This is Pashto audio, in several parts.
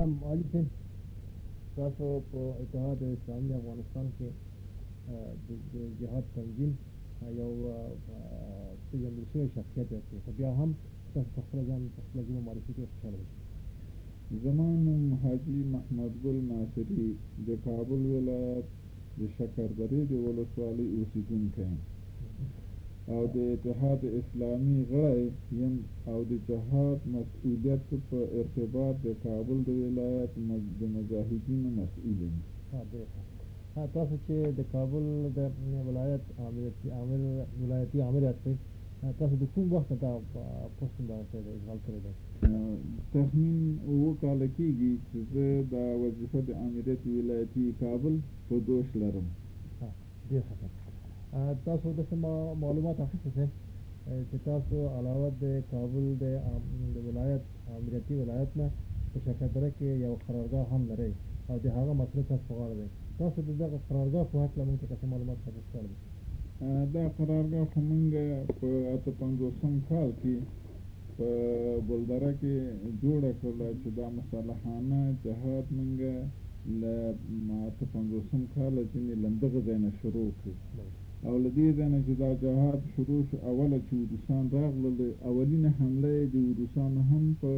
معالي صاحب تاسو په اتحاد اسلامي افغانستان کې د جهاد تنظیم یو پیژندل شوی شخصیت یاستئ، خو بیا هم تاسو په خپله ځان په خپله ژبه معرفي کړئ، خوشحاله به شم. زما نوم حاجي محمد ګل ناصري د کابل ولایت د شکردرې د ولسوالۍ اوسېدونکی یم او د اتحاد اسلامي غړی یم او د جهاد مسؤلیت په ارتباط د کابل د ولایت د مجاهدینو مسؤل یم. تاسو چې د کابل د ولایت ولایتي امیر یاستئ، تاسو د کوم وخت دا پوسټ دغه کړی دی، اشغال کړی دی؟ تخمین 7 کاله کېږي چې زه دا وظیفه د امریت ولایتي کابل په دوش لرم. ډېر ښه. تاسو داسې معلومات اخیستي صاحب چې تاسو علاوه د کابل د ولایت امریتي ولایت نه په شکردره کې یو قرارګاه هم لرئ او د هغه مسؤلیت تاسو په غاړه دی. تاسو د دغه قرارګاه په هکله موږ ته که څه معلومات راکړئ خوشحاله به شو. دا قرارګاه خو موږ په 58 کال کې په بولدره کې جوړه کړله چې دا مسلحانه جهاد موږ له 58 کاله ځینې له همدغه ځای نه شروع کړو او له دې ځای نه چې دا جهاد شروع شو، اوله چې روسان راغلل، اولینه حمله یې د روسانو هم په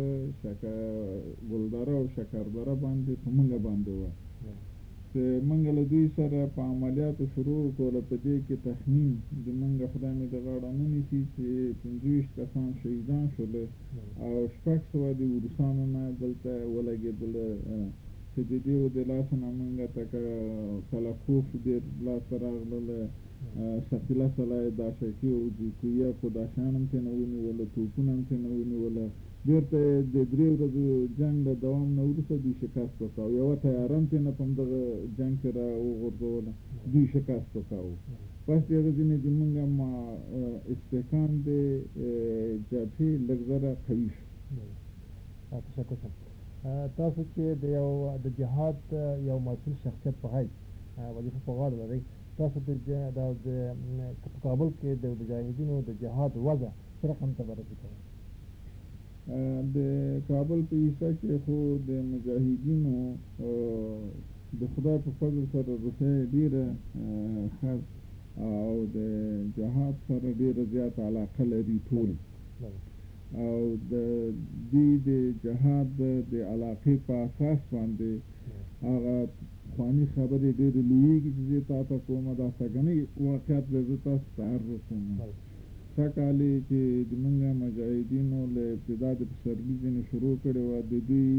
بولدره او شکردره باندې په موږ باندې وه چې موږ له دوی سره په عملیاتو شروع وکړله. په دې کې تخمین د موږ خدای مې د غاړه نه نیسي چې 25 کسان شهیدان شوله او 600 د روسانو نه دلته ولګېدله چې د دې د لاسه نه موږ ته کلکوف ډېر لاسته راغلله، ثقیله سلای داشکي او جیکویه خو دا شیان هم ترېنه ونیوله، توپونه هم ترېنه ونیوله. بېرته د 3 ورځو جنګ له دوام نه وروسته دوی شکست وکاو، یوه تیاره هم ترېنه په همدغه جنګ کې را وغورځوله، دوی شکست وکاو. پس د هغه ځینې زمونږ استحکام د جبهې لږ زره قوي شو. تشکر صاحب. تاسو چې د جهاد یو مسؤل شخصیت په حیث وظیفه په غاړه لرئ، تاسو په کابل کې د مجاهدینو د جهاد وضع څه رقم ته بررسي کوئ؟ د کابل په حصه کې خو د مجاهدینو د خدای په فضل سره روحیه ډېره ښه او د جهاد سره ډېره زیاته علاقه لري ټول او د دوی د جهاد د علاقې په اساس باندې هغه پخواني خبرې ډېرې لویېږي چې زه تا ته کومه دا سږنی واقعیت به زه تاسو ته عرض کوم. سږکال چې زمونږ مجاهدینو له ابتدا د پسرلي ځینې شروع کړې وه، د دوی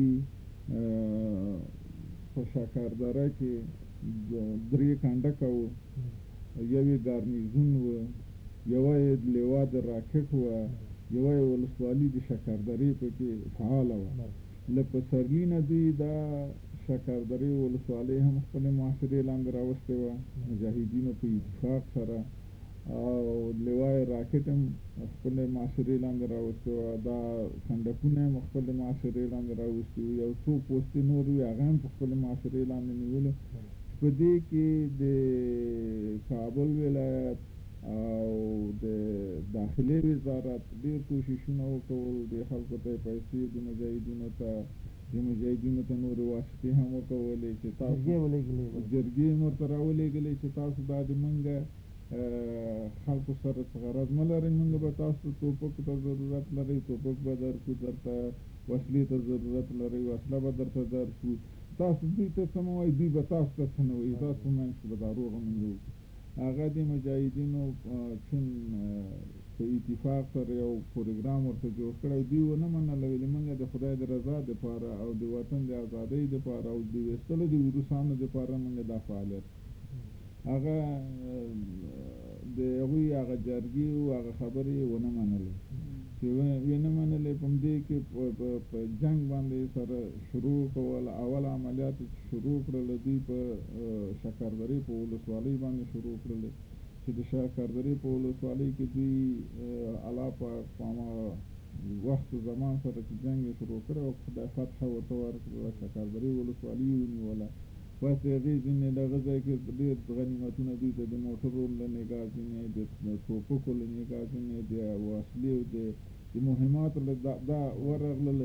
په شکردره کې 3 کنډکه وو، یو یې ګارنیزون و، یوه یې لیوا د راکټ وه، یوه یې ولسوالي د شکردرې پکې فعاله وه. له پسرلي نه دوی دا شکردرې ولسوالۍ هم خپلې محاصرې لاندې راوستې وه مجاهدینو په اتفاق سره، او لیوا یې راکټ هم خپلې محاصرې لاندې راوستې وه، دا کنډکونه هم خپلې محاصرې لاندې راوستي وو، یو څو پوستې نور وي هغه هم په خپلې محاصرې لاندې نیولو. په دې کې د کابل ولایت او د داخلي وزارت ډېر کوششونه وکول، د خلکو ته پیسې د مجاهدینو ته نورې واسطې هم وکولې چې تاسو جرګې هم ورته راولېږلې چې تاسو دا د موږ خلکو سره څه غرض مه لرئ، موږ به تاسو توپکو ته ضرورت لرئ توپک به درکړو، درته وسلې ته ضرورت لرئ وسله به درته درکړو، تاسو دوی ته څه مه وایئ، دوی به تاسو ته څه نه وایي، تاسو په منځ کې به دا روغه موږ وکړو. هغه د مجاهدینو چون په اتفاق سره یو پروګرام ورته جوړ کړی، دوی ونه منله، ویلې موږ د خدای د رضا دپاره او د وطن د ازادۍ دپاره او د ویستلو د روسانو دپاره موږ دا فعالیت هغه د هغوی هغه جرګې او هغه خبرې ونه منلې چې ونه منلې. په همدې کې په جنګ باندې سره شروع کول. اول عملیات چې شروع کړل دوی په شکردرې په ولسوالۍ باندې شروع کړل چې د شکردرې په ولسوالۍ کې دوی الله پاک په وخت زمان سره چې جنګ یې شروع کړی او خدای فتحه ورته ورکړله، شکردرې ولسوالي یې ونیوله. بس د هغې ځینې د هغه ځای کې ډېر غنیمتونه دوی ته د موټرو له نګاه ځینې د توپکو له نګاه ځینې د وسلې او د مهماتو له دا ورغلله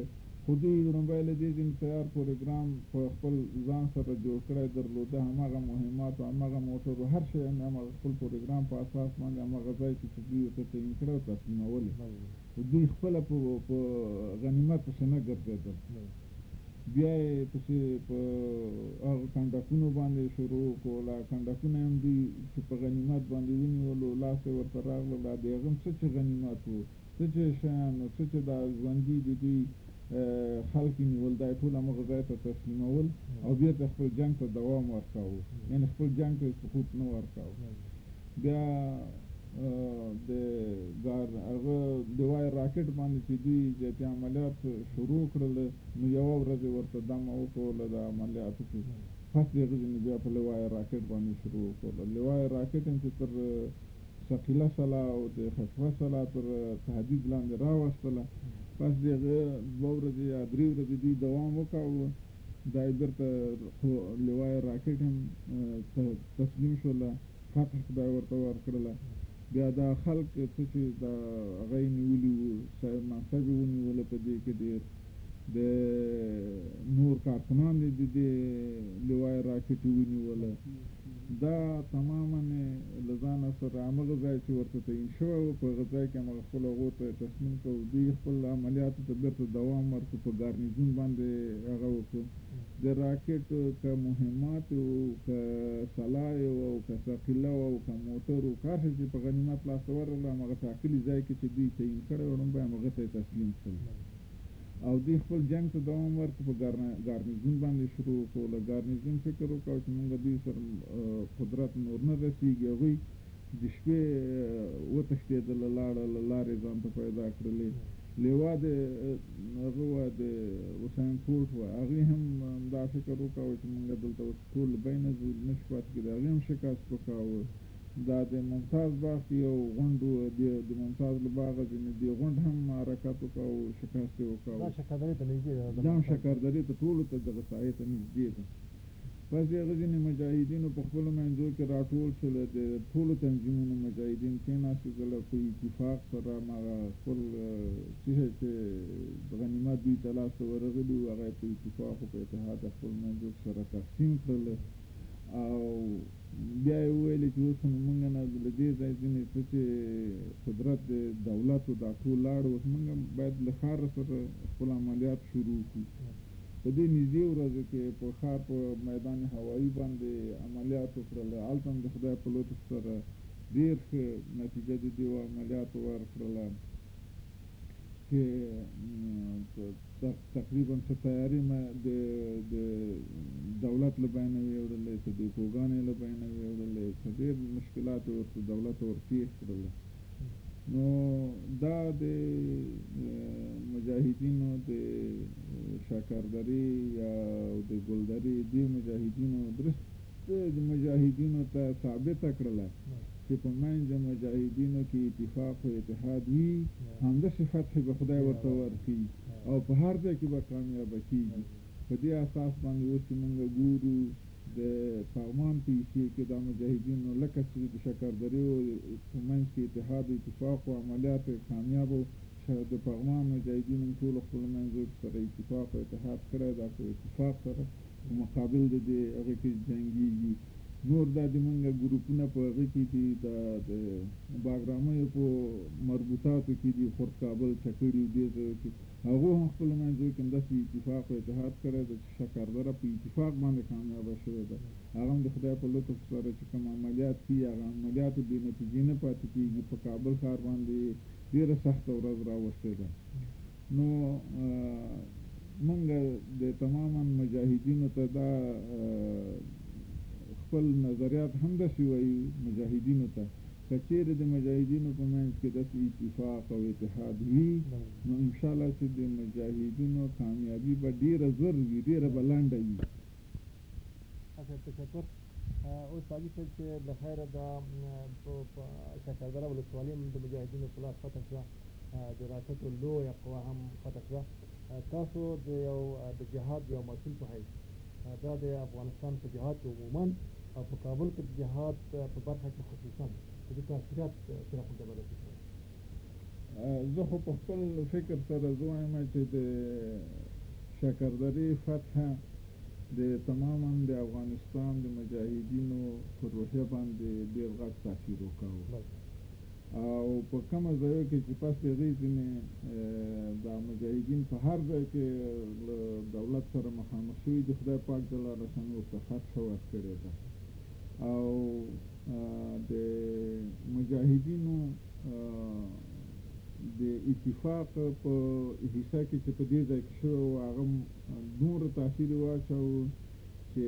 خو دوی لومبی له دې ځینې تیار پروګرام په خپل ځان سره جوړ کړی درلوده، هماغه مهمات او هماغه موټر هر شی هماغه خپل پروګرام په اساس باندې هماغه ځای کې چې دوی ورته تعین کړی او تسلیمولې، خو دوی خپله په غنیمت پسې نه ګرځېدل. بیا یې پسې په هغه کنډکونو باندې شروع کوله، کنډکونه هم دوی چې په غنیمت باندې ونیولو، لاس یې ورته راغله، د هغه هم څه چې غنیمت و، څه چې شیان و، څه چې دا ژوندي د دوی خلک یې نیول، دا یې ټول همغه ځای ته تسلیمول او بېرته خپل جنګ ته دوام ورکاوه، یعنې خپل جنګ ته یې سقوط نه ورکاوه. بیا هغه لوای راکټ باندې چې دوی جهتي عملیات شروع کړل، نو یوه ورځ یې ورته دمه وکوله د عملیاتو کې، پس د هغه ځینې بیا په لوای راکټ باندې شروع وکړله. لوای راکټ هم چې تر ثقیله سله او د خفیفه سله تر تهدید لاندې راوستله، پس د هغه 2 ورځې یا 3 ورځې دوی دوام وکاوه، دا یې بېرته لوای راکټ هم تسلیم شوله، فتح خدای ورته ورکړله. بیا دا خلک څه چې دا هغه یې نیولي وو، صاحب منصب یې ونیوله، په دې کې ډېر د نور کارکنان یې د دې لوای راکټ یې ونیوله. دا تماما له ځانه سره همغه ځای چې ورته تعین شوی و، په هغه ځای کې همغه خپل هغو ته تسلیم کړو. دوی خپل عملیاتو ته بېرته دوام ورکړو، په ګارنیزون باندې هغه وکړو. د راکټ که مهمات و، که سلاح و، که ثقیله و، که موټر و، که هر شی چې په غنیمت لاسته ورغله، همغه ټاکلي ځای کې چې دوی تعین کړی و، لومبی همغه ته یې تسلیم کړل او دوی خپل جنګ ته دوام ورکړو. په ګارنیزون باندې شروع وکړو. ګارنیزون فکر وکړو چې موږ دوی سره قدرت نور نه رسېږي، هغوی د شپې وتښتېدله، لاړه، له لارې ځان ته پیدا کړلې. لیوا د هغه وه د حسین کوټ وه، هغې هم دا فکر وکړو چې موږ دلته اوس ټول له بینه ځو، نشو پاتې کېدی، هغې هم شکست وکړو. دا د ممتاز باغ کې یو غونډ و، د ممتاز له باغه ځینې دې غونډ هم حرکت وکړو، شکست یې وکړو. دا شکردرې ته نږدې ده، دا هم شکردرې ته ټولو ته دغه ساحې ته نږدې ده. پس د هغه ځینې مجاهدینو په خپلو منځو کې راټول شول، د ټولو تنظیمونو مجاهدین کېناستېدله، په اتفاق سره هماغه خپل څه شی چې غنیمت دوی ته لاسته ورغلي وو، هغه یې په اتفاق او په اتحاد خپل منځو کې سره تقسیم کړل. او بیا یې وویلې چې اوس نو موږ نه له دې ځای ځینې څه چې قدرت د دولت و دا ټول لاړو، اوس موږ باید له ښاره سره خپل عملیات شروع کړو. په دې نږدې ورځو کې په ښار په میدان هوایي باندې عملیات وکړل. هلته هم د خدای په لطف سره ډېر ښه نتیجه د دې عملیاتو ورکړله چې تقریبا څه تیاري د دولت له بینه ویې وړلې، څه ډیپوګانې له بینه ویې وړلې، څه ډېر مشکلات یې ورته دولت ورپېښ کړله. نو دا د مجاهدینو د شکردرې یا د ګلدرې دې مجاهدینو درسته د مجاهدینو ته ثابته کړله چې په منځ د مجاهدینو کې اتفاق و اتحاد وي، همداسې فتحې به خدای ورته ورکوي او په هر ځای کې به کامیابه کېږي. په دې اساس باندې اوس چې موږ ګورو د پغمان په ایسي کې دا مجاهدینو لکه چې د شکردرې په منځ کې اتحاد و اتفاق و عملیات کامیاب و، د پغمان مجاهدینو ټولو خپلو منځو کې سره اتفاق و اتحاد کړی دا، په اتفاق سره په مقابل د دې هغې کې جنګېږي. نور دا د موږ ګروپونه په هغې کې دي، دا د باګرامیو په مربوطاتو کې دي، خرد کابل چکړي و دې ځایو کې، هغو هم خپلو منځو کې همداسې اتفاق و اتحاد کړی ده چې شکردره په اتفاق باندې کامیابه شوې ده. هغه هم د خدای په لطف سره چې کوم عملیات کېږي، هغه عملیاتو بې نتیجې نه پاتې کېږي. په کابل ښار باندې ډېره سخته ورځ راوستې ده. نو موږ د تماما مجاهدینو ته دا خپل نظریات همداسې وایي مجاهدینو ته، که چیرې د مجاهدینو په منځ کې داسې اتفاق او اتحاد وي، نو انشاءالله چې د مجاهدینو کامیابي به ډېره زر وي، ډېره به لنډه وي. تشکر. اوس حاجي صاحب چې له خیره دا په شکردره ولسوالي هم د مجاهدینو په لاس فتح شوه، د راکټو لویه قوه هم فتح شوه. تاسو د یو د جهاد یو مسؤل په حیث دا د افغانستان په جهاد کې عموما او په کابل کې د جهاد په برخه کې خصوصا د دې تاثیرات سره خو جبلتي زه خو په خپل فکر سره زه وایم چې د شکردرې فتحه د تماما د افغانستان د مجاهدینو پر روحیه باندې ډېر غټ تاثیر وکاوه او په کومه ځایو کې چې پس د هغې ځینې دا مجاهدین په هر ځای کې له دولت سره مخامخ شوي دي خدای پاک جل شانه ورته فتحه ورکړې ده او د مجاهدینو د اتفاق په حصه کې چې په دې ځای کې شوی و هغه دومره تاثیر واچوه چې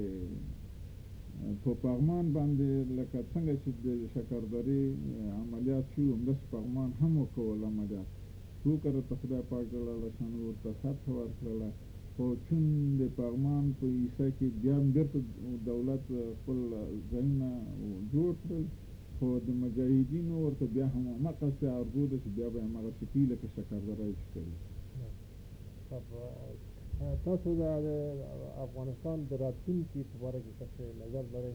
په پغمان باندې لکه څنګه چې د شکردرې عملیات شو همداسې پغمان هم وکول عملیات څو کرته خدای پاک جل شانه ورته فتحه ورکړله خو چون د پغمان په حصه کې بیا هم بېرته دولت خپل ځایونه جوړ کړل خو د مجاهدینو ورته بیا هم همغسې ارزو ده چې بیا به یې همغسې کوي لکه شکردره چې کوي تاسو د افغانستان د راتلونکي په باره کې څه نظر لرئ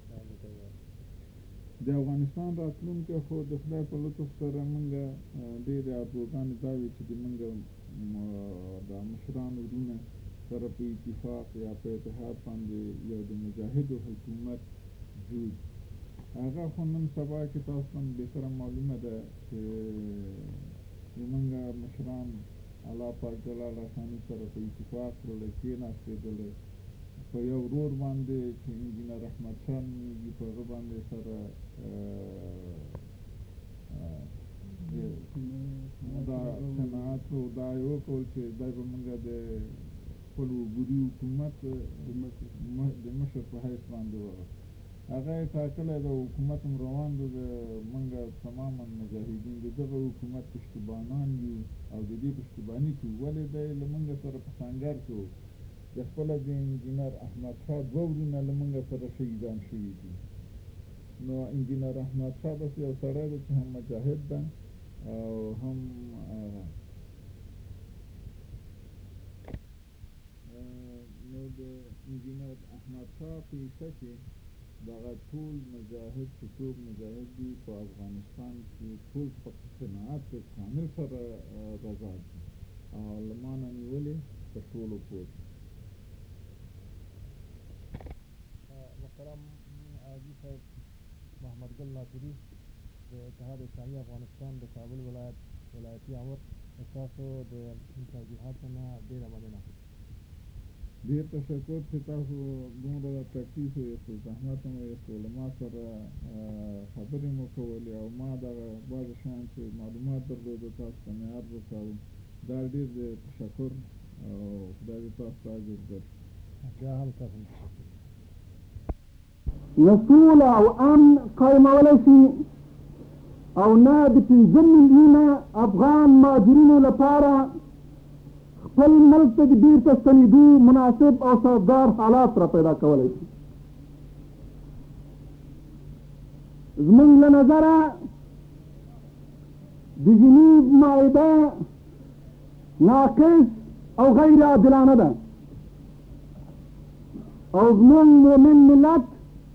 د افغانستان راتلونکی خو د خدای په لطف سره موږ ډېرې ارزوګانې دا وي چې د موږ د مشرانو وروڼه سره په اتفاق یا په اتحاد باندې یو د مجاهدو حکومت جوړ هغه خو نن سبا کې تاسو ته بهتره معلومه ده چې زموږ مشران الله پاک جلاله شانو سره په اتفاق سره کېناستېدلی په یو ورور باندې چې انجینر احمد شاه نومېږي په هغه باندې سره دا صنعت دا یې وکول چې دی به موږ د خپل وګړي حکومت د مشر په حیث باندې هغه یې ټاکلی د حکومت هم روان ده د موږ تماما مجاهدین د دغه حکومت پشتیبانان یو او د دې پشتیباني کوو ولې دی له موږ سره په سنګر کې و د خپله د انجینر احمد شاه دوه وروڼه له موږ سره شهیدان شوي دي نو انجینر احمد شاه بس یو سړی دی چې هم مجاهد ده او هم نو د انجینر احمد شاه په حصه کې دغه ټول مجاهد چې څوک مجاهد دي په افغانستان کې ټول په قناعت کامل سره رضا دي او له ما نه نیولې په ټولو پوه دي محترم حاجي صاحب محمد ګل ناصري د اتحاد اسلامي افغانستان د کابل ولایتي امر ستاسو د توضیحاتو نه ډېره مننه ډېر تشکر چې تاسو دومره تکلیف ویستو زحمت هم ویستو له ما سره خبرې مو کولې او ما دغه بعضې شیان چې معلومات درلوده تاسو ته مې عرض وکړو دا ډېر د تشکر او خدای دې تاسو ته اجر درکړي بیا هم تاسو هم تشکر نه سوله او امن قایمولی شي او نه د 5 میلیونه افغان مهاجرینو لپاره خپل ملک ته د بیرته ستنېدو مناسب او سازګار حالات را پیدا کولی شي زموږ له نظره د جنیب معاهده ناقص او غیر عادلانه ده او زموږ مؤمن ملت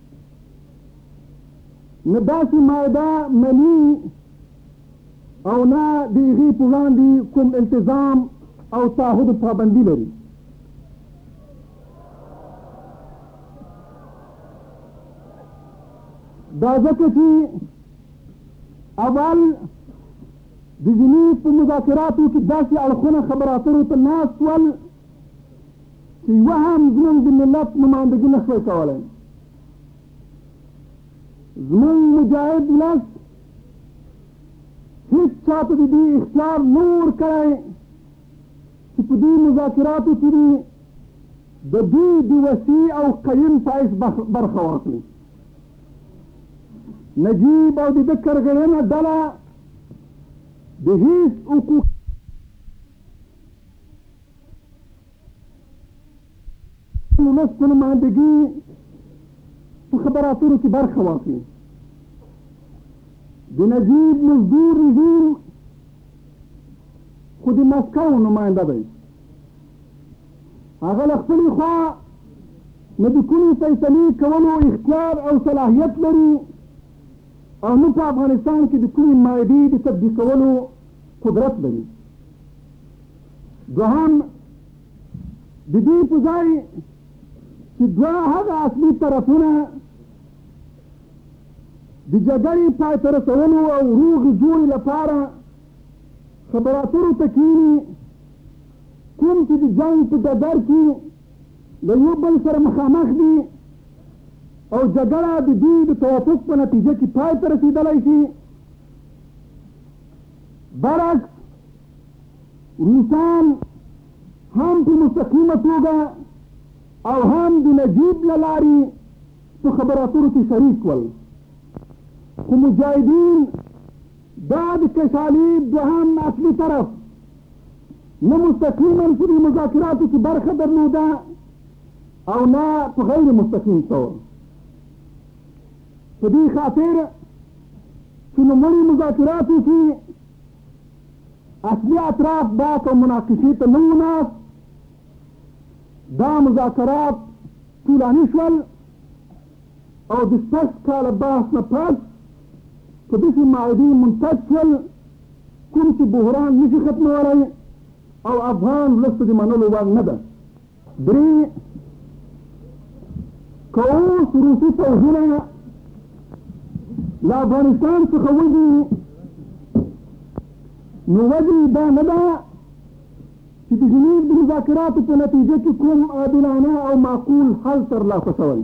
نه داسې معاهده مني او نه د هغې په وړاندې کوم التزام او تعهد پابندي لري دا ځکه چې اول د جنیب په مذاکراتو کې داسې اړخونه خبرو اترو ته ناست ول چې یوه هم زموږ د ملت نمایندګي نه شوی کولی زموږ مجاهد ولس هېڅ چاته د دې اختیار نه ورکړی چې په دې مذاکراتو کې د دوی د وسیع او قیم پایس برخه واخلي نجیب او د ده کرغړنه ډله د هېڅ حقوق ولس په نمایندګي په خبرو اترو کې برخه واخلي د نجیب مزدور رژیم خو د مسکو نماینده دی هغه له خپلې خوا نه د کومې فیصلې کولو اختیار او صلاحیت لري او نه په افغانستان کې د کومې معاهدې د تطبیقولو قدرت لري دوهم د دې په ځای چې دوه هغه اصلي طرفونه د جګړې پای ته رسولو او روغې جوړې لپاره خبرو اترو ته کښېني، کوم چې د جنګ په ډګر کې له یو بل سره مخامخ دي او جګړه د دوی د توافق په نتیجه کې پای ته رسېدلی شي. برعکس روسان هم په مستقیمه توګه او هم د نجیب له لارې په خبرو اترو کې شریک ول، خو مجاهدین دا د کشالي دوهم اصلي طرف نه مستقیما په دې مذاکراتو کې برخه درلوده او نه په غیر مستقیم طور. په دې خاطر چې لومړي مذاکراتو کې اصلي اطراف بحث او مناقشې ته نه وو ناست، دا مذاکرات طولاني شول او د 6 کاله بحث نه پس په داسې معاهدې منتج شول کوم چې بحران نشي ختمولی او افغان ولس د منلو وړ نه ده. درې، که اوس روسي پوځونه له افغانستان څخه وځي نو وجه دا نه ده چې د جنیب د مذاکراتو په نتیجه کې کوم عادلانه او معقول حل ترلاسه شوی،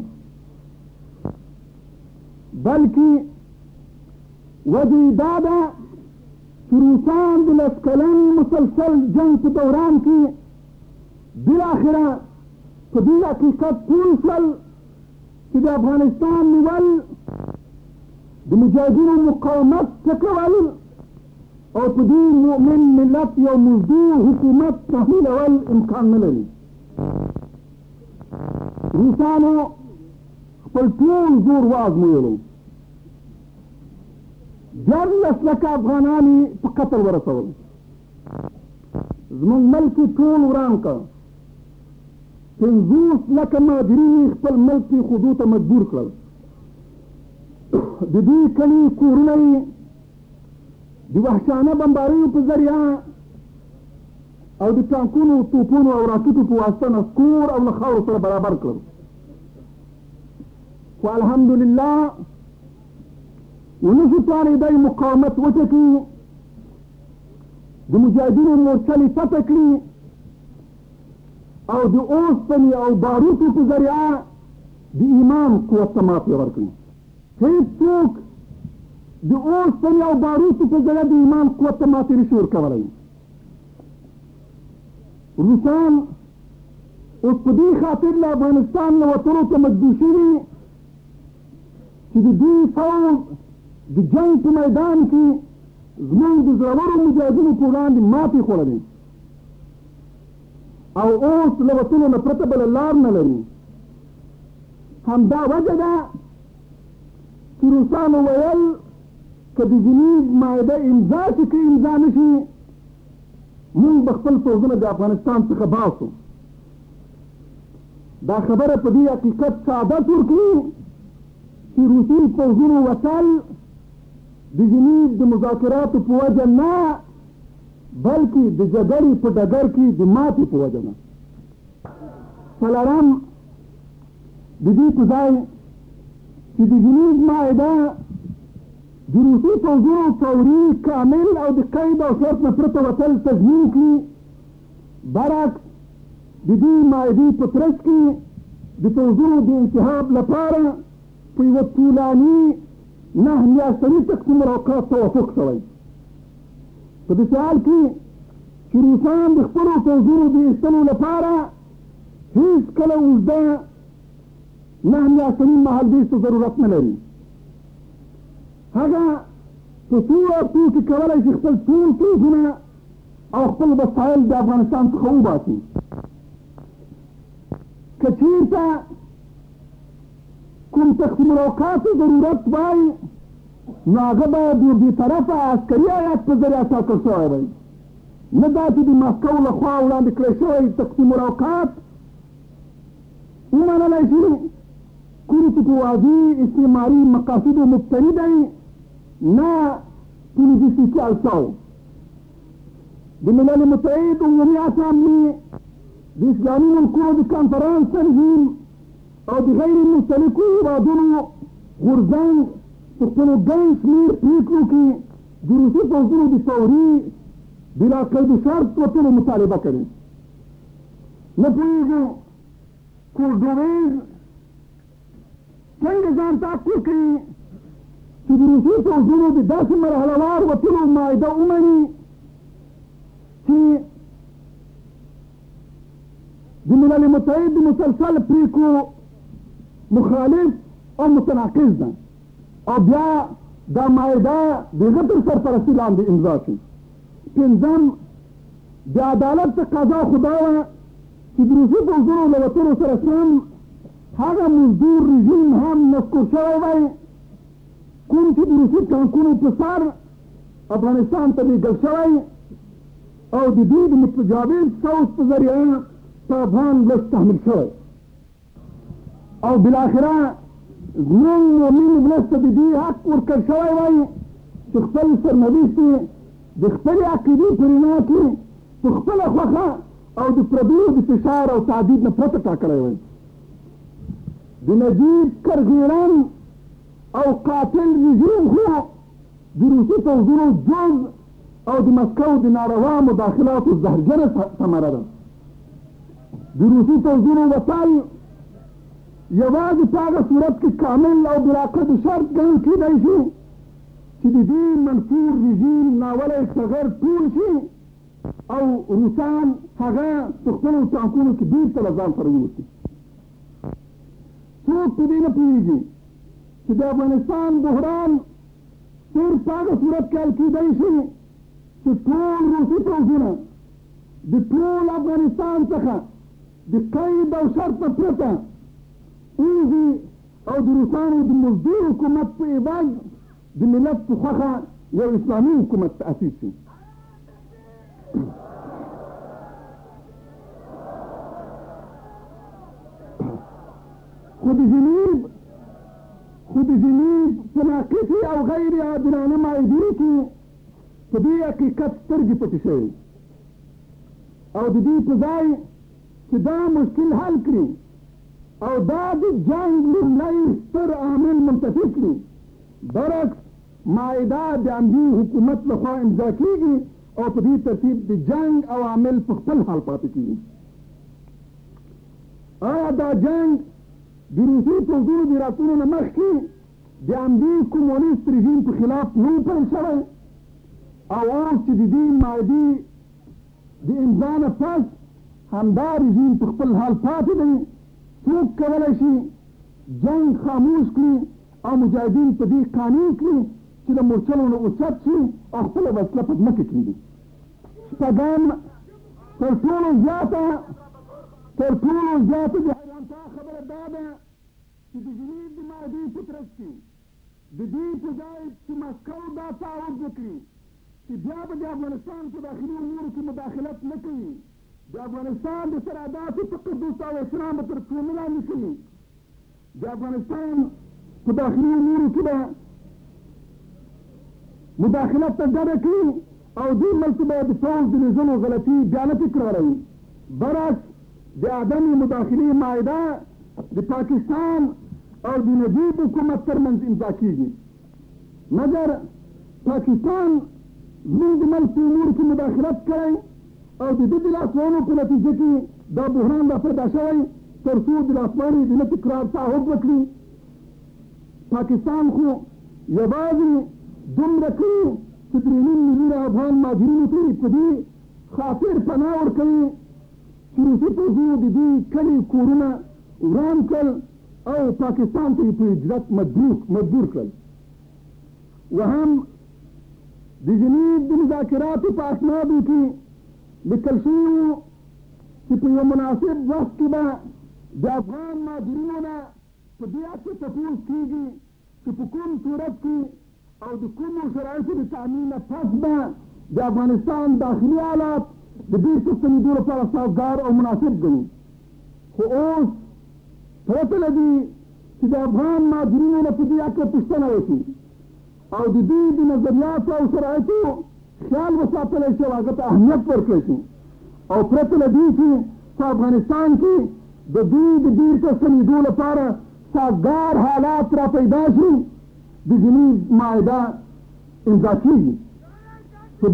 بلکې وجه دا ده چې روسان د 10 کلن مسلسل جنګ په دوران کې بالاخره په دې حقیقت پوه شول چې د افغانستان نیول د مجاهدینو مقاومت ټکول او په دې مؤمن ملت یو مزدور حکومت تحمیلول امکان نه لري. روسانو خپل ټول زور وازمویلو، 14 لکه افغانان یې په قتل ورسول، زموږ ملک یې ټول وران کړ، 50 لکه مهاجرین یې خپل ملک پرېښودو ته مجبور کړل، د دوی کلي کورونه یې د وحشانه بمباریو په ذریعه او د ټانکونو، توپونو او راکټو په واسطه نسکور او له خاورو سره برابر کړل. خو الحمدلله ونشو توانېدی مقاومت وټکي، د مجاهدینو مورچلې فتح کړي او د اوسپنې او باروتو په ذریعه د ایمان قوت ته ماتې ورکړي. هېڅ څوک د اوسپنې او باروتو په ذریعه د ایمان قوت ته ماتې نشي ورکولی. روسان اوس په دې خاطر له افغانستان له وتلو ته مجبور شوي چې د دوی فوج د جنګ په میدان کې زموږ د زړورو مجاهدینو په وړاندې ماتې خوړلې او اوس له وتلو نه پرته بله لار نه لري. همدا وجه ده چې روسانو ویل که د جنیب معاهده امضا چې که امضا نه شي موږ به خپل پوځونه د افغانستان څخه باسو. دا خبره په دې حقیقت سعادت ورکړي چې روسي پوځونو وتل د جنیب د مذاکراتو په وجه نه بلکې د جګړې په ډګر کې د ماتې په وجه نه. څلورم، د دې په ځای چې د جنیب معاهده د روسي پوځونو فوري، کامل او د قید او شرط نه پرته وتل تضمین کړي، برعکس د دې معاهدې په ترڅ کې د پوځونو د انتخاب لپاره په یوه طولاني 9 میاشتني تقسیم اوقات توافق شوی. په داسې حال کې چې روسان د خپلو پوځونو د ایستلو لپاره هېڅکله اوږده 9 میاشتني مهالویش ته ضرورت نه لري. هغه په څو هفتو کې کولی شي خپل ټول پوځونه او خپل وسایل د افغانستان څخه وباسي. که چېرته کوم تقسیم الاوقاتو ضرورت وای نو هغه به د یو بېطرفه عسکري هیات په ذریعه ټاکل شوی دی، نه دا چې د ماسکو له خوا وړاندې کړی شوی تقسیم الاوقات ومنلی شي کوم چې په واضح استعماري مقاصدو مبتني دی، نه پولیټیسیکي اړتیاو. د ملل متحد عمومي اسامبلې د اسلامي ملکونو د کنفرانس تنظیم او د غیر مستلکو هېوادونو غورځنګ په خپلو ګڼ شمېر پرېکړو کې د روسي پوځونو د فوري بلا قید شرط وتلو مطالبه کړې. نه پوهېږو کورډوویز څنګه ځان تعقل کوي چې د روسي پوځونو د داسې مرحلهوار وتلو معاهده ومني چې د ملل متحد د مسلسل پریکړو مخالف او متناقض ده او بیا دا معاهده د هغه تر سرپرستي لاندې امضا شي. پنځم د عدالت تقاضا خو دا وه چې د روسي پوځونو له وتلو سره سم هغه مزدور رژیم هم نسکور شوی وی کوم چې د روسي ټانکونو په سر افغانستان ته لېږل شوی او د دوی د متجاوز پوځ په ذریعه په افغان ولس تحمیل شوی او بالاخره زموږ مؤمن ولس ته د دې حق ورکړل شوی وی چې خپل سرنوشت یې د خپلې عقیدې په رڼا کې په خپله خوښه او د پردیو د فشار او تعدید نه پرته ټاکلی وی. د نجیب کرغیرن او قاتل رژیم خو د روسي پوځونو جز او د مسکو د ناروا مداخلاتو زهرجنه ثمره ده. د روسي پوځونو وتل یوازې په هغه صورت کې کامل او بلاقید شرط ګڼل کېدی شي چې د دې منفور رژیم ناولی ټغر ټول شي او روسان هغه په خپلو ټانکونو کې بېرته له ځان سره یوسي. څوک په دې نه پوهېږي چې د افغانستان بحران صرف په هغه صورت کې حل کېدی شي چې ټول روسي پوځونه د ټول افغانستان څخه د قید او شرط نه پرته ووځي او د روسانو د مزدور حکومت په عوض د ملت په خوښه یو اسلامي حکومت تأسیس شي. خو د ژنیب په ناقصې او غیر عادلانه معاهدې کې په دې حقیقت سترګې پټې شوې او د دې په ځای چې دا مشکل حل کړي او دا د جنګ لومړی ستر عامل منتفي کړي برعکس معاهده د همدې حکومت لخوا امضا کېږي او په دې ترتیب د جنګ عوامل په خپل حال پاتې کېږي. آیا دا جنګ د روسي پوځونو د راتلو نه مخکې د همدې کمونیست رژیم په خلاف نه و پیل شوی او اوس چې د دې معاهدې د امضا نه پس همدا رژیم په خپل حال پاتې دی څوک کولی شي جنګ خاموش کړي او مجاهدین په دې قانع کړي چې د مورچلو نه اوچت شي او خپله وسله په ځمکه کېږدي. شپږم تر ټولو زیاته د حیرانتیا خبره دا ده چې د ژنیب د معاهدې په ترڅ کې د دې په ځای چې مسکو دا تعهد وکړي چې بیا به د افغانستان په داخلي امورو کې مداخلت نه کوي، د افغانستان د سرحداتو تقدس او احترام به تر پښو لاندې کوي، د افغانستان په داخلي امورو کې به مداخلت ته ډډه کوي او دې ملک به د پوځ د لیږلو غلطي بیا نه تکراروي. برعکس د عدم مداخلې معاهده د پاکستان او د نجیب حکومت ترمنځ امضا کېږي، مګر پاکستان زموږ د ملک په امورو کې مداخلت کړی او د ده د لاسوهنو په نتیجه کې دا بحران را پیدا شوی تر څو د لاسوهنې د نه تکرار تعهد وکړي. پاکستان خو یوازې دومره کوي چې 3.5 میلیونه افغان مهاجرینو ته یې په دې خاطر پناه ورکوي چې روسي پوځونو د دې کلي کورونه وران کړل او پاکستان ته یې په هجرت مجبور کړل. وهم د ژنیب د مذاکراتو په اسنادو کې لیکل شوي وو چې په یو مناسب وخت کې به د افغان مهاجرینو نه په دې هڅه تپوس کېږي چې په کوم صورت کې او د کومو شرایطو د تأمین نه پس به د افغانستان داخلي حالات د بیرته ستنېدو لپاره سازګار او مناسب ګڼي. خو اوس پرته له دې چې د افغان مهاجرینو نه په دې هکله پوښتنه وشي او د دوی د نظریاتو او شرایطو خیال وساتلی شي او هغه ته اهمیت ورکړی شي او پرته له دې چې په افغانستان کې د دوی د بیرته ستنېدو لپاره سازګار حالات را پیدا شي د جنیز معاهده امضا کېږي. په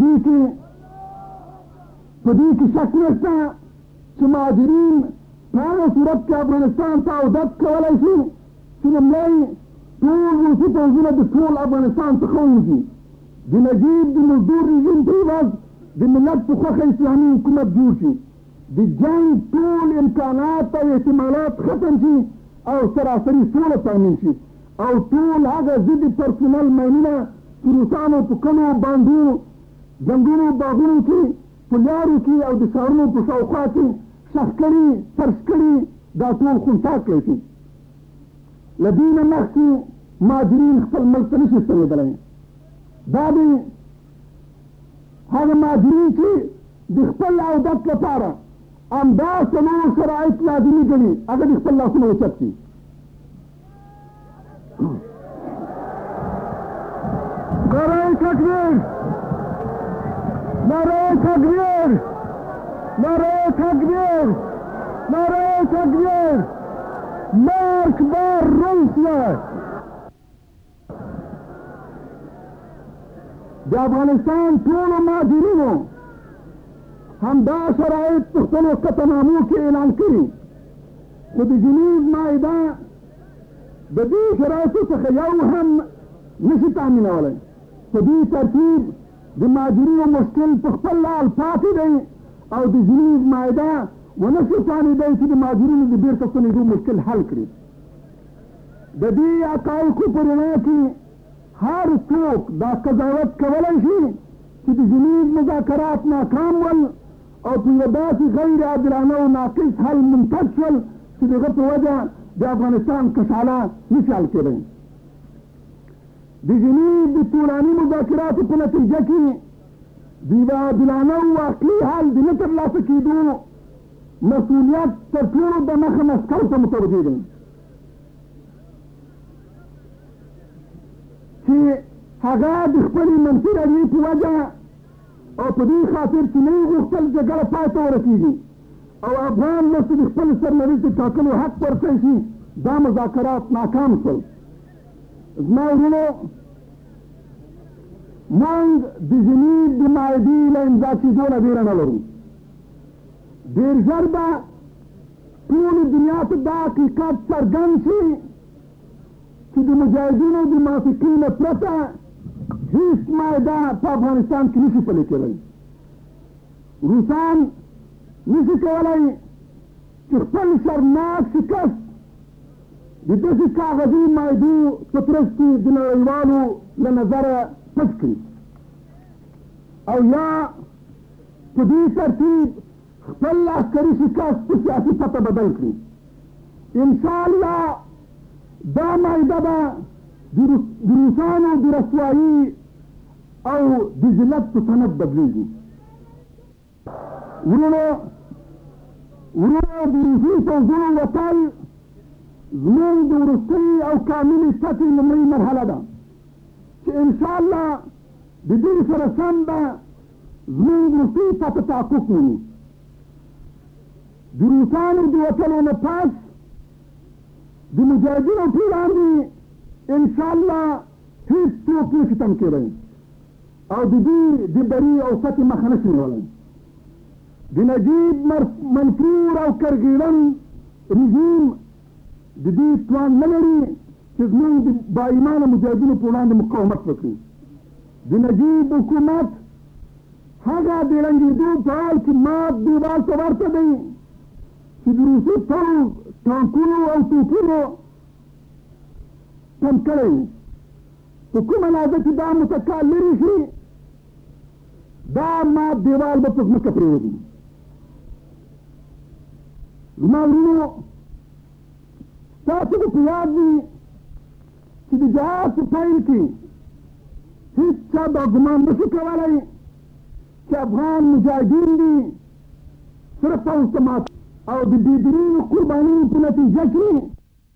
دې کې شک نشته چې مهاجرین په هغه صورت کې افغانستان ته عودت کولی شي چې لومړی ټول روسي پوځونه د ټول افغانستان څخه ووځي. د نجیب د مزدور رژیم په عوض د ملت په خوښه اسلامي حکومت جوړ شي. د جنګ ټول امکانات او احتمالات ختم شي او سراسري سوله تامین شي او ټول هغه ضد پرسونل ماینونه چې روسانو په کلو باندونو ځنګونو باغونو کې په لارو کې او د ښارونو په شاوخوا کې ښخ کړي فرش کړي دا ټول خونسا کړی شي. له دې نه مخکې مهاجرین خپل ملک ته نشي ستنېدلی. دا د هغه مهاجرین چې د خپل عودت لپاره همدا څلور شرایط لازمي ګڼي هغه د خپل لاسونه اوچت کړي. نعره تکبیر! نعره تکبیر! نعره تکبیر! نعره تکبیر! مرگ بر روسیه! د افغانستان ټولو مهاجرینو همدا شرایط په خپلو قطعنامو کې اعلان کړي، خو د جنیز معاهده د دې شرایطو څخه یو هم نشي تامینولی. په دې ترتیب د مهاجرینو مشکل په خپل حال پاتې دی او د جنیز معاهده ونشي توانېدی چې د مهاجرینو د بیرته ستنېدو مشکل حل کړي. د دې حقایقو په رڼا کې هر څوک دا قضاوت کولی شي چې د جنیز مذاکرات ناکام ول او په یوه داسې غیر عادلانه او ناقص حل منتج شول چې د هغه په وجه د افغانستان کشاله نشي حل کېدی. د جنیز د طولاني مذاکراتو په نتیجه کې د یوه عادلانه او واقعي حل د نه ترلاسه کېدو مسؤلیت تر ټولو د مخه مسکو ته متوجه دی چې هغه د خپلې منفي رویې په وجه او په دې خاطر چې نه یې غوښتل جګړه پای ته ورسېږي او افغان ولس د خپل سرنوشت د ټاکلو حق ورکړی شي دا مذاکرات ناکام شول. زما ورونو موږ د جنیب د معاهدې له امضا کېدو نه ویره نه لرو. ډېر ژر به ټولې دنیا ته دا حقیقت څرګند شي چې د مجاهدینو د موافقې نه پرته هېڅ معاهده په افغانستان کې نشي پلی کېدی. روسان نشي کولی چې خپل شرمناک شکست د داسې کاغذي معاهدو په ترڅ کې د نړیوالو له نظره پټ کړي او یا په دې ترتیب خپل عسکري شکست په سیاسي پته بدل کړي. انشاءالله دا معاهده به د روسانو د رسوایي او د ذلت په سند بدلېږي. ورونو د روسي پوځونو وتل زموږ د وروستۍ او کاملې فتحې لومړۍ مرحله ده چې انشاءالله د دې سره سم به زموږ وروستۍ فتح تحقق مومي. د روسانو د وتلو نه پس د مجاهدینو په وړاندې انشاءالله هېڅ څوک نشي تم کېدی او د دوی د بري او فتحې مخه نشي نیولی. د نجیب منفور او کرګیړن رژیم د دې توان نه لري چې زموږ د باایمانه مجاهدینو په وړاندې مقاومت وکړي. د نجیب حکومت هغه د ړنګېدو په حال کې مات دیوال ته ورته دی چې د روسي پوځ ټانکونو او توپونو تم کړی و. په کومه اندازه چې دا متکا لرې شي دا مات دیوال به په ځمکه پرېوځي. زما ورونو تاسو به په یاد وي چې د جهاد په پیل کې هېڅ چا دا ګمان نشو کولی چې افغان مجاهدین دي صرف پوځ ته مات او د بېدرینو قربانیو په نتیجه کې